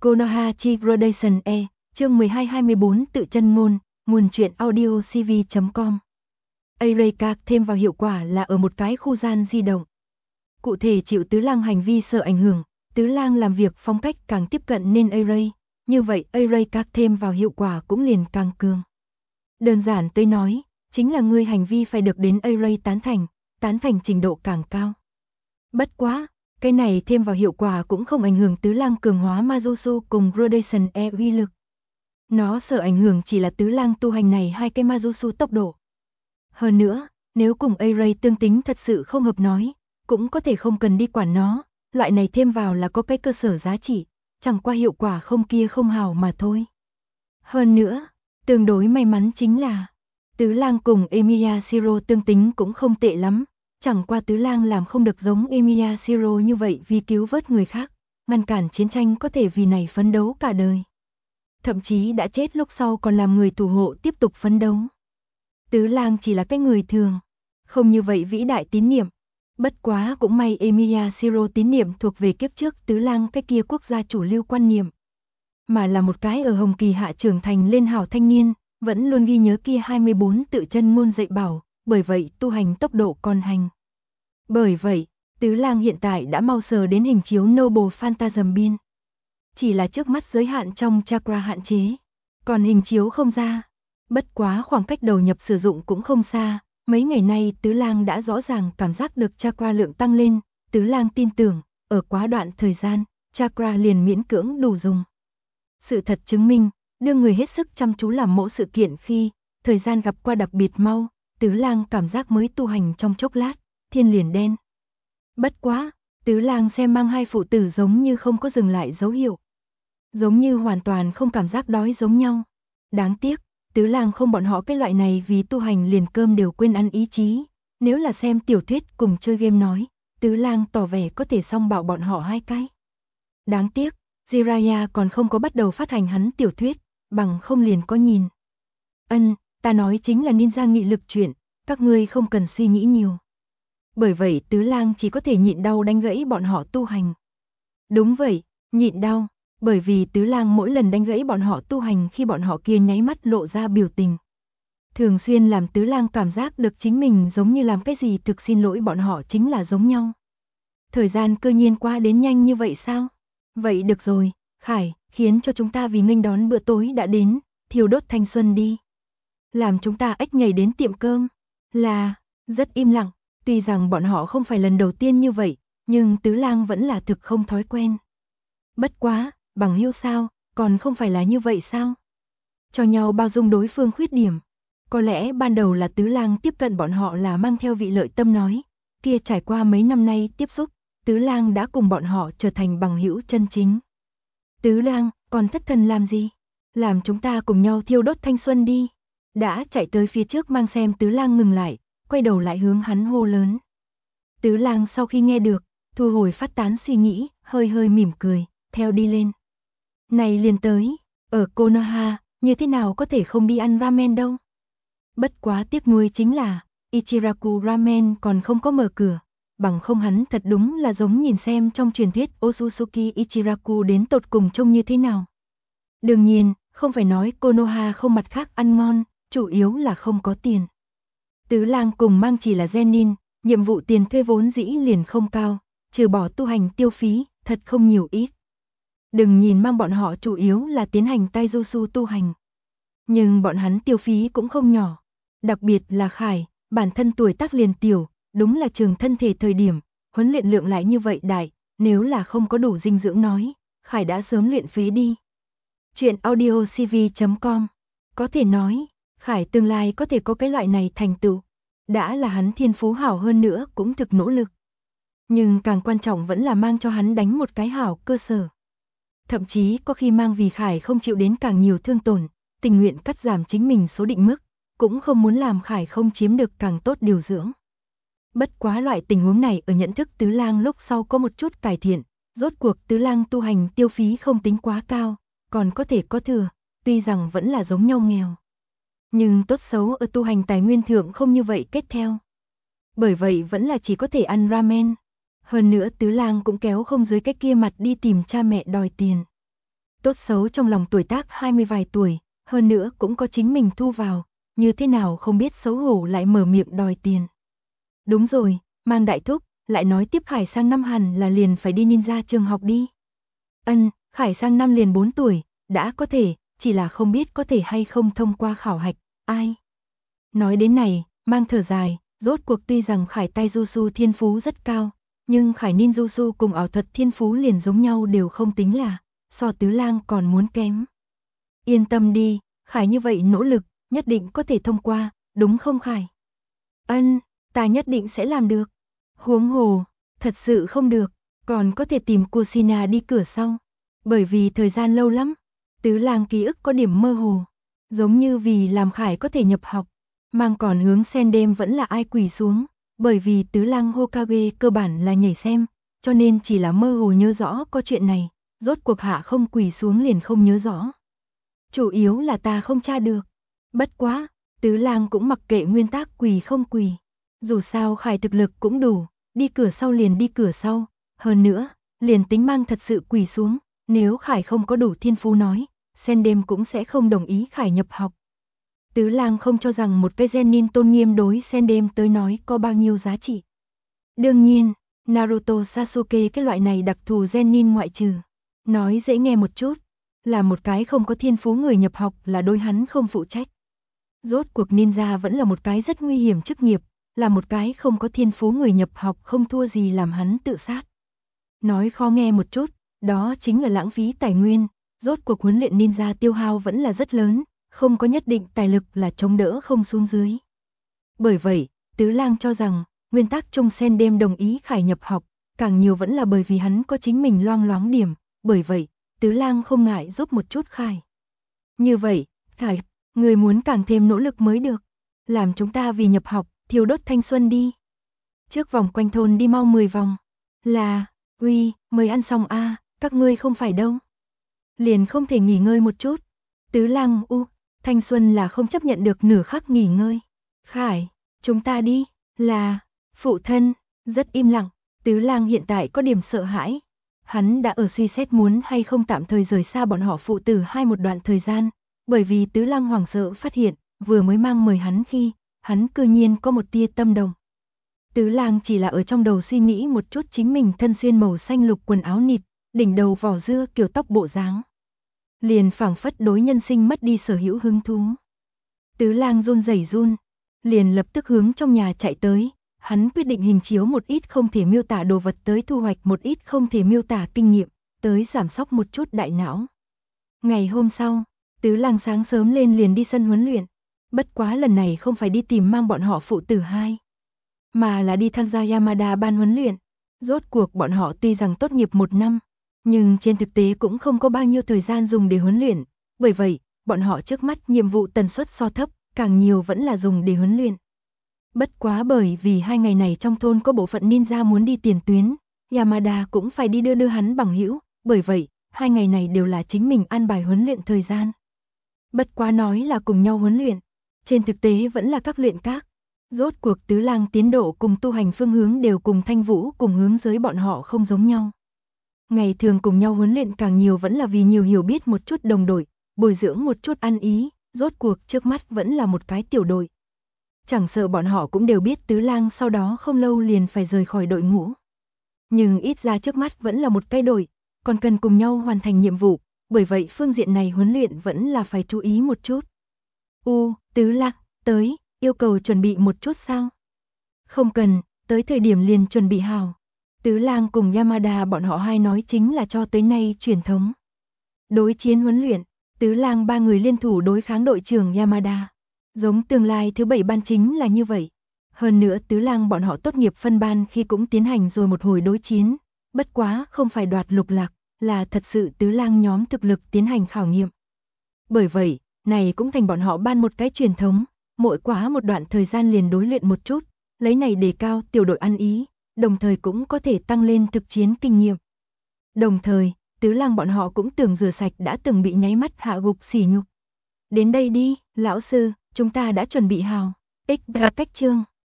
Konoha chi Gradation E, chương 12-24 tự chân ngôn, nguồn truyện audio cv.com. Eureka thêm vào hiệu quả là ở một cái khu gian di động. Cụ thể chịu Tứ Lang hành vi sợ ảnh hưởng, Tứ Lang làm việc phong cách càng tiếp cận nên Array, như vậy Eureka thêm vào hiệu quả cũng liền càng cường. Đơn giản tới nói, chính là ngươi hành vi phải được đến Array tán thành trình độ càng cao. Bất quá, cái này thêm vào hiệu quả cũng không ảnh hưởng Tứ Lang cường hóa Majutsu cùng Gradation E uy lực. Nó sợ ảnh hưởng chỉ là Tứ Lang tu hành này hai cái Majutsu tốc độ. Hơn nữa, nếu cùng Array tương tính thật sự không hợp nói, cũng có thể không cần đi quản nó, loại này thêm vào là có cái cơ sở giá trị, chẳng qua hiệu quả không kia không hào mà thôi. Hơn nữa, tương đối may mắn chính là, Tứ Lang cùng Emiya Shiro tương tính cũng không tệ lắm, chẳng qua Tứ Lang làm không được giống Emiya Shiro như vậy vì cứu vớt người khác, ngăn cản chiến tranh có thể vì này phấn đấu cả đời. Thậm chí đã chết lúc sau còn làm người thủ hộ tiếp tục phấn đấu. Tứ Lang chỉ là cái người thường, không như vậy vĩ đại tín niệm. Bất quá cũng may Emiya Shiro tín niệm thuộc về kiếp trước Tứ Lang cái kia quốc gia chủ lưu quan niệm. Mà là một cái ở Hồng Kỳ hạ trưởng thành lên hảo thanh niên, vẫn luôn ghi nhớ kia 24 tự chân ngôn dạy bảo, bởi vậy tu hành tốc độ còn hành. Bởi vậy, Tứ Lang hiện tại đã mau sờ đến hình chiếu Noble Phantasm Biên. Chỉ là trước mắt giới hạn trong chakra hạn chế, còn hình chiếu không ra. Bất quá khoảng cách đầu nhập sử dụng cũng không xa, mấy ngày nay Tứ Lang đã rõ ràng cảm giác được chakra lượng tăng lên, Tứ Lang tin tưởng, ở quá đoạn thời gian, chakra liền miễn cưỡng đủ dùng. Sự thật chứng minh, đương người hết sức chăm chú làm mỗi sự kiện khi, thời gian gặp qua đặc biệt mau, Tứ Lang cảm giác mới tu hành trong chốc lát, thiên liền đen. Bất quá, Tứ Lang xem mang hai phụ tử giống như không có dừng lại dấu hiệu. Giống như hoàn toàn không cảm giác đói giống nhau. Đáng tiếc, Tứ Lang không bọn họ cái loại này vì tu hành liền cơm đều quên ăn ý chí. Nếu là xem tiểu thuyết cùng chơi game nói, Tứ Lang tỏ vẻ có thể song bạo bọn họ hai cái. Đáng tiếc, Jiraiya còn không có bắt đầu phát hành hắn tiểu thuyết, bằng không liền có nhìn. Ta nói chính là ninja nghị lực chuyện, các ngươi không cần suy nghĩ nhiều. Bởi vậy Tứ Lang chỉ có thể nhịn đau đánh gãy bọn họ tu hành. Đúng vậy, nhịn đau, bởi vì Tứ Lang mỗi lần đánh gãy bọn họ tu hành khi bọn họ kia nháy mắt lộ ra biểu tình. Thường xuyên làm Tứ Lang cảm giác được chính mình giống như làm cái gì thực xin lỗi bọn họ chính là giống nhau. Thời gian cơ nhiên qua đến nhanh như vậy sao? Vậy được rồi, Khải, khiến cho chúng ta vì nghênh đón bữa tối đã đến, thiêu đốt thanh xuân đi. Làm chúng ta ếch nhảy đến tiệm cơm. Là, rất im lặng, tuy rằng bọn họ không phải lần đầu tiên như vậy, nhưng Tứ Lang vẫn là thực không thói quen. Bất quá, bằng hữu sao, còn không phải là như vậy sao? Cho nhau bao dung đối phương khuyết điểm. Có lẽ ban đầu là Tứ Lang tiếp cận bọn họ là mang theo vị lợi tâm nói, kia trải qua mấy năm nay tiếp xúc, Tứ Lang đã cùng bọn họ trở thành bằng hữu chân chính. Tứ Lang, còn thất thần làm gì? Làm chúng ta cùng nhau thiêu đốt thanh xuân đi. Đã chạy tới phía trước mang xem Tứ Lang ngừng lại, quay đầu lại hướng hắn hô lớn. Tứ Lang sau khi nghe được, thu hồi phát tán suy nghĩ, hơi hơi mỉm cười, theo đi lên. Này liền tới, ở Konoha, như thế nào có thể không đi ăn ramen đâu. Bất quá tiếc nuối chính là, Ichiraku Ramen còn không có mở cửa, bằng không hắn thật đúng là giống nhìn xem trong truyền thuyết Otsutsuki Ichiraku đến tột cùng trông như thế nào. Đương nhiên, không phải nói Konoha không mặt khác ăn ngon, chủ yếu là không có tiền. Tứ Lang cùng mang chỉ là genin, nhiệm vụ tiền thuê vốn dĩ liền không cao, trừ bỏ tu hành tiêu phí, thật không nhiều ít. Đừng nhìn mang bọn họ chủ yếu là tiến hành taijutsu tu hành. Nhưng bọn hắn tiêu phí cũng không nhỏ. Đặc biệt là Khải, bản thân tuổi tác liền tiểu, đúng là trường thân thể thời điểm, huấn luyện lượng lại như vậy đại, nếu là không có đủ dinh dưỡng nói, Khải đã sớm luyện phí đi. Chuyện audio cv.com. Có thể nói, Khải tương lai có thể có cái loại này thành tựu. Đã là hắn thiên phú hảo hơn nữa cũng thực nỗ lực. Nhưng càng quan trọng vẫn là mang cho hắn đánh một cái hảo cơ sở. Thậm chí có khi mang vì Khải không chịu đến càng nhiều thương tổn, tình nguyện cắt giảm chính mình số định mức, cũng không muốn làm Khải không chiếm được càng tốt điều dưỡng. Bất quá loại tình huống này ở nhận thức Tứ Lang lúc sau có một chút cải thiện, rốt cuộc Tứ Lang tu hành tiêu phí không tính quá cao, còn có thể có thừa, tuy rằng vẫn là giống nhau nghèo. Nhưng tốt xấu ở tu hành tài nguyên thượng không như vậy kết theo. Bởi vậy vẫn là chỉ có thể ăn ramen. Hơn nữa Tứ Lang cũng kéo không dưới cái kia mặt đi tìm cha mẹ đòi tiền. tốt xấu trong lòng tuổi tác 20 vài tuổi, hơn nữa cũng có chính mình thu vào, như thế nào không biết xấu hổ lại mở miệng đòi tiền. Đúng rồi, Mang đại thúc, lại nói tiếp Khải sang năm hẳn là liền phải đi ninja trường học đi. Khải sang năm liền 4 tuổi, đã có thể, chỉ là không biết có thể hay không thông qua khảo hạch, ai. Nói đến này, Mang thở dài, rốt cuộc tuy rằng Khải taijutsu thiên phú rất cao, nhưng Khải ninjutsu cùng ảo thuật thiên phú liền giống nhau đều không tính là, so Tứ Lang còn muốn kém. Yên tâm đi, Khải như vậy nỗ lực, nhất định có thể thông qua, đúng không Khải? Ta nhất định sẽ làm được. Huống hồ, thật sự không được, còn có thể tìm Kushina đi cửa sau. Bởi vì thời gian lâu lắm, Tứ Lang ký ức có điểm mơ hồ, giống như vì làm Khải có thể nhập học, Mang còn hướng sen đêm vẫn là ai quỳ xuống, bởi vì Tứ Lang Hokage cơ bản là nhảy xem, cho nên chỉ là mơ hồ nhớ rõ có chuyện này, rốt cuộc hạ không quỳ xuống liền không nhớ rõ. Chủ yếu là ta không tra được. Bất quá, Tứ Lang cũng mặc kệ nguyên tắc quỳ không quỳ. Dù sao Khải thực lực cũng đủ, đi cửa sau liền đi cửa sau, hơn nữa, liền tính Mang thật sự quỳ xuống, nếu Khải không có đủ thiên phú nói, sen đêm cũng sẽ không đồng ý Khải nhập học. Tứ Lang không cho rằng một cái genin tôn nghiêm đối sen đêm tới nói có bao nhiêu giá trị. Đương nhiên, Naruto Sasuke cái loại này đặc thù genin ngoại trừ. Nói dễ nghe một chút, là một cái không có thiên phú người nhập học là đối hắn không phụ trách. Rốt cuộc ninja vẫn là một cái rất nguy hiểm chức nghiệp, là một cái không có thiên phú người nhập học không thua gì làm hắn tự sát. Nói khó nghe một chút, đó chính là lãng phí tài nguyên, rốt cuộc huấn luyện ninja tiêu hao vẫn là rất lớn, không có nhất định tài lực là chống đỡ không xuống dưới. Bởi vậy, Tứ Lang cho rằng, nguyên tắc chung sen đêm đồng ý Khải nhập học, càng nhiều vẫn là bởi vì hắn có chính mình loang loáng điểm, bởi vậy, Tứ Lang không ngại giúp một chút Khải. Như vậy, Khải, người muốn càng thêm nỗ lực mới được, làm chúng ta vì nhập học, thiêu đốt thanh xuân đi. Trước vòng quanh thôn đi mau 10 vòng, là, mới ăn xong a, các ngươi không phải đâu. Liền không thể nghỉ ngơi một chút. Tứ Lang thanh xuân là không chấp nhận được nửa khắc nghỉ ngơi. Khải, chúng ta đi, là, phụ thân, rất im lặng, Tứ Lang hiện tại có điểm sợ hãi. Hắn đã ở suy xét muốn hay không tạm thời rời xa bọn họ phụ tử hai một đoạn thời gian, bởi vì Tứ Lang hoảng sợ phát hiện, vừa mới Mang mời hắn khi, hắn cư nhiên có một tia tâm đồng. Tứ Lang chỉ là ở trong đầu suy nghĩ một chút chính mình thân xuyên màu xanh lục quần áo nịt, đỉnh đầu vỏ dưa kiểu tóc bộ dáng. Liền phảng phất đối nhân sinh mất đi sở hữu hứng thú. Tứ Lang run rẩy liền lập tức hướng trong nhà chạy tới, hắn quyết định hình chiếu một ít không thể miêu tả đồ vật tới thu hoạch một ít không thể miêu tả kinh nghiệm, tới giảm sóc một chút đại não. Ngày hôm sau, Tứ Lang sáng sớm lên liền đi sân huấn luyện, bất quá lần này không phải đi tìm Mang bọn họ phụ tử hai, mà là đi tham gia Yamada ban huấn luyện. Rốt cuộc bọn họ tuy rằng tốt nghiệp 1 năm, nhưng trên thực tế cũng không có bao nhiêu thời gian dùng để huấn luyện, bởi vậy, bọn họ trước mắt nhiệm vụ tần suất so thấp, càng nhiều vẫn là dùng để huấn luyện. Bất quá bởi vì 2 ngày này trong thôn có bộ phận ninja muốn đi tiền tuyến, Yamada cũng phải đi đưa hắn bằng hữu, bởi vậy, 2 ngày này đều là chính mình an bài huấn luyện thời gian. Bất quá nói là cùng nhau huấn luyện, trên thực tế vẫn là các luyện các. Rốt cuộc Tứ Lang tiến độ cùng tu hành phương hướng đều cùng Thanh Vũ cùng hướng giới bọn họ không giống nhau. Ngày thường cùng nhau huấn luyện càng nhiều vẫn là vì nhiều hiểu biết một chút đồng đội, bồi dưỡng một chút ăn ý, rốt cuộc trước mắt vẫn là một cái tiểu đội. Chẳng sợ bọn họ cũng đều biết Tứ Lang sau đó không lâu liền phải rời khỏi đội ngũ. Nhưng ít ra trước mắt vẫn là một cái đội, còn cần cùng nhau hoàn thành nhiệm vụ, bởi vậy phương diện này huấn luyện vẫn là phải chú ý một chút. Tứ Lang, tới, yêu cầu chuẩn bị một chút sao? Không cần, tới thời điểm liền chuẩn bị hào. Tứ Lang cùng Yamada bọn họ hai nói chính là cho tới nay truyền thống. Đối chiến huấn luyện, Tứ Lang ba người liên thủ đối kháng đội trưởng Yamada. Giống tương lai thứ 7 ban chính là như vậy. Hơn nữa Tứ Lang bọn họ tốt nghiệp phân ban khi cũng tiến hành rồi một hồi đối chiến. Bất quá không phải đoạt lục lạc, là thật sự Tứ Lang nhóm thực lực tiến hành khảo nghiệm. Bởi vậy, này cũng thành bọn họ ban một cái truyền thống. Mỗi quá một đoạn thời gian liền đối luyện một chút, lấy này đề cao tiểu đội ăn ý, đồng thời cũng có thể tăng lên thực chiến kinh nghiệm. Đồng thời, Tứ Lang bọn họ cũng tưởng rửa sạch đã từng bị nháy mắt hạ gục sỉ nhục. Đến đây đi, lão sư, chúng ta đã chuẩn bị hào. Cách chương